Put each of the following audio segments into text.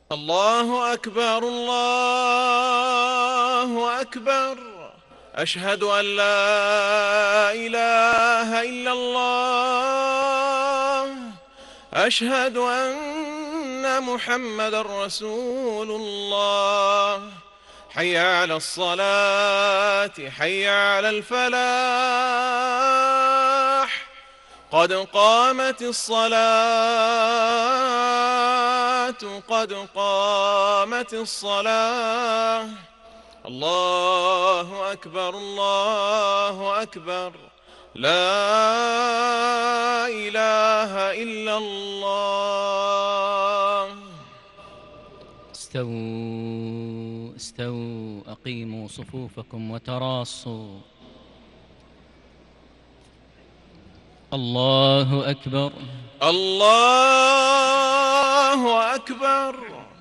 الله أكبر الله أكبر. أشهد أن لا إله إلا الله. أشهد أن محمد رسول الله. حي على الصلاة، حي على الفلاح. قد قامت الصلاة، قد قامت الصلاة. الله أكبر الله أكبر. لا إله إلا الله. استووا استووا، أقيموا صفوفكم وتراصوا. الله أكبر الله أكبر.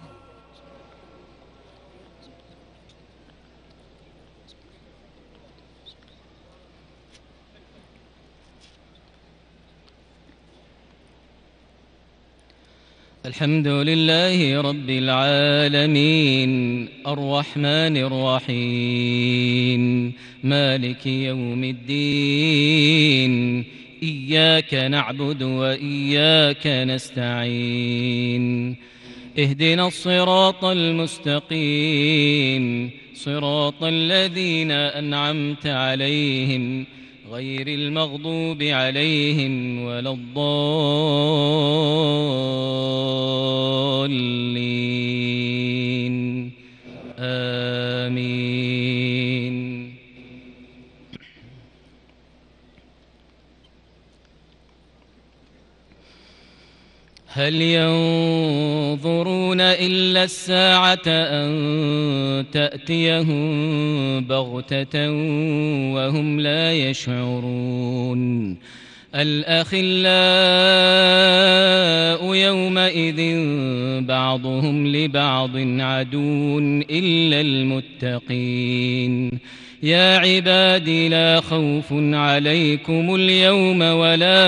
الحمد لله رب العالمين، الرحمن الرحيم، مالك يوم الدين. إياك نعبد وإياك نستعين. اهدنا الصراط المستقيم، صراط الذين أنعمت عليهم، غير المغضوب عليهم ولا الضالين. آمين. هل ينظرون إلا الساعة أن تأتيهم بغتة وهم لا يشعرون؟ الأخلاء يومئذ بعضهم لبعض عدو إلا المتقين. يا عبادي لا خوف عليكم اليوم ولا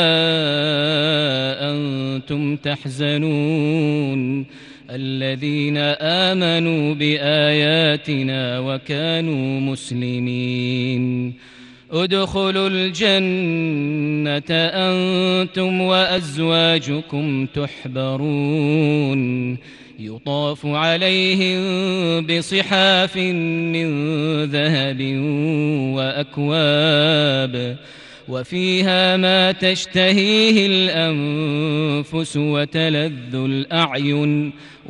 أنتم تحزنون، الذين آمنوا بآياتنا وكانوا مسلمين. ادخلوا الجنة أنتم وأزواجكم تحبرون، يطاف عليهم بصحاف من ذهب وأكواب، وفيها ما تشتهيه الأنفس وتلذ الأعين،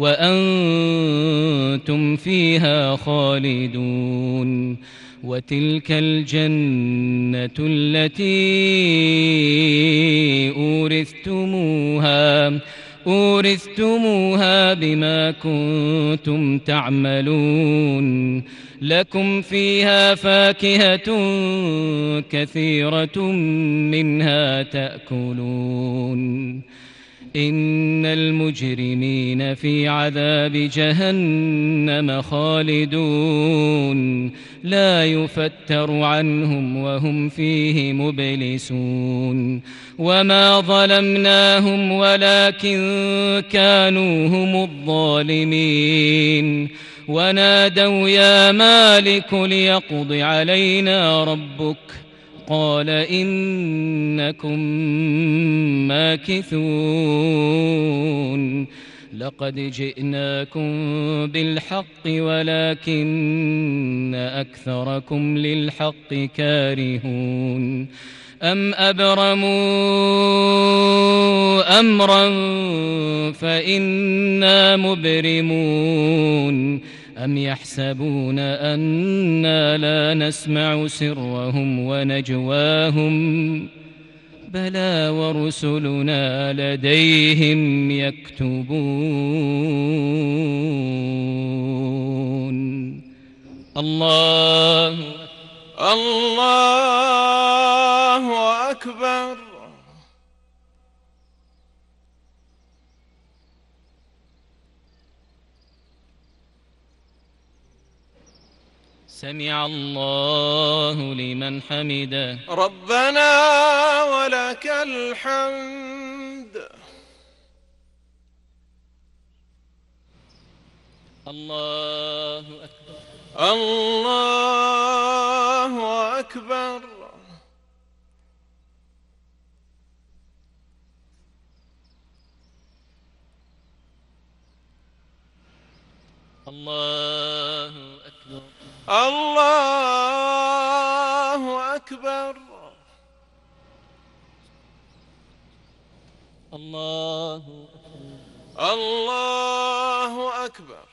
وأنتم فيها خالدون. وتلك الجنة التي أورثتموها بما كنتم تعملون. لكم فيها فاكهة كثيرة منها تأكلون. إن المجرمين في عذاب جهنم خالدون، لا يفتر عنهم وهم فيه مبلسون. وما ظلمناهم ولكن كانوا هم الظالمين. ونادوا يا مالك ليقض علينا ربك، قال إنكم ماكثون. لقد جئناكم بالحق ولكن أكثركم للحق كارهون. أم أبرموا أمرا فإنا مبرمون. أم يحسبون أنا لا نسمع سرهم ونجواهم، بلى ورسلنا لديهم يكتبون. الله أكبر. سمع الله لمن حمده. ربنا ولك الحمد. الله أكبر. الله أكبر. الله أكبر. الله أكبر. الله أكبر. الله أكبر.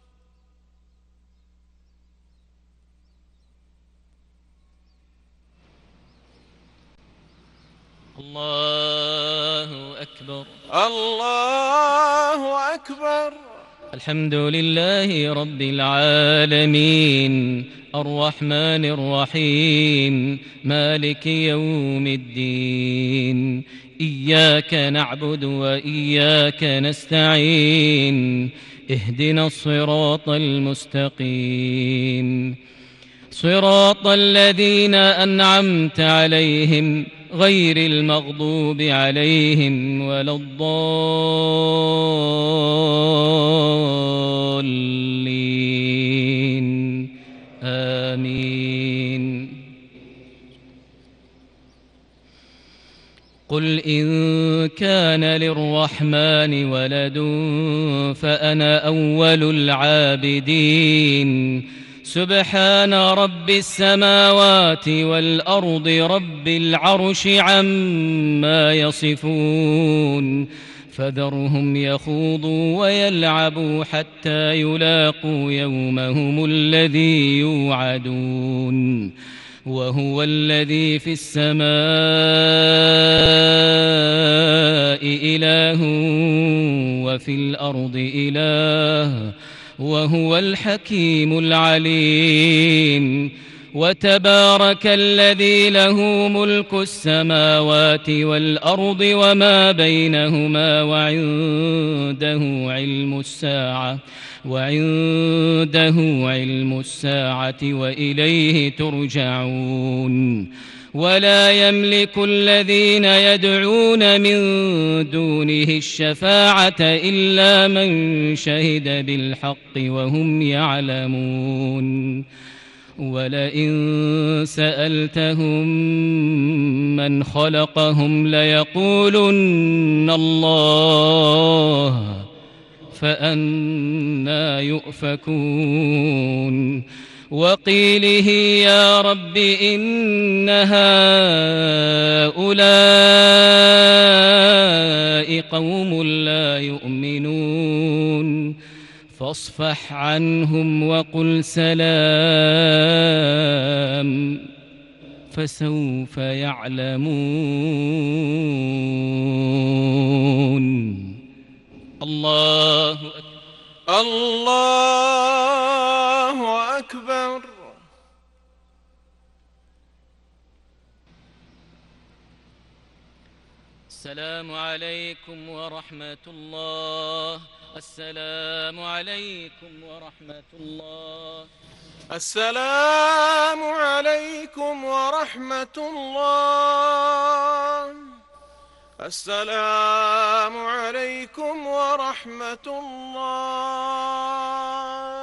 الله أكبر. الله أكبر. الحمد لله رب العالمين الرحمن الرحيم مالك يوم الدين إياك نعبد وإياك نستعين اهدنا الصراط المستقيم صراط الذين أنعمت عليهم غير المغضوب عليهم ولا الضالين آمين. قل إن كان للرحمن ولد فأنا أول العابدين سبحان رب السماوات والأرض رب العرش عما يصفون فذرهم يخوضوا ويلعبوا حتى يلاقوا يومهم الذي يوعدون وهو الذي في السماء إله وفي الأرض إله وهو الحكيم العليم وتبارك الذي له ملك السماوات والأرض وما بينهما وعنده علم الساعة وإليه ترجعون ولا يملك الذين يدعون من دونه الشفاعة إلا من شهد بالحق وهم يعلمون ولئن سألتهم من خلقهم ليقولن الله فأنى يؤفكون وقيله يا رب إن هؤلاء قوم لا يؤمنون فاصفح عنهم وقل سلام فسوف يعلمون. الله أكبر. الله أكبر. السلام عليكم ورحمة الله. السلام عليكم ورحمة الله. السلام عليكم ورحمة الله. السلام عليكم ورحمة الله.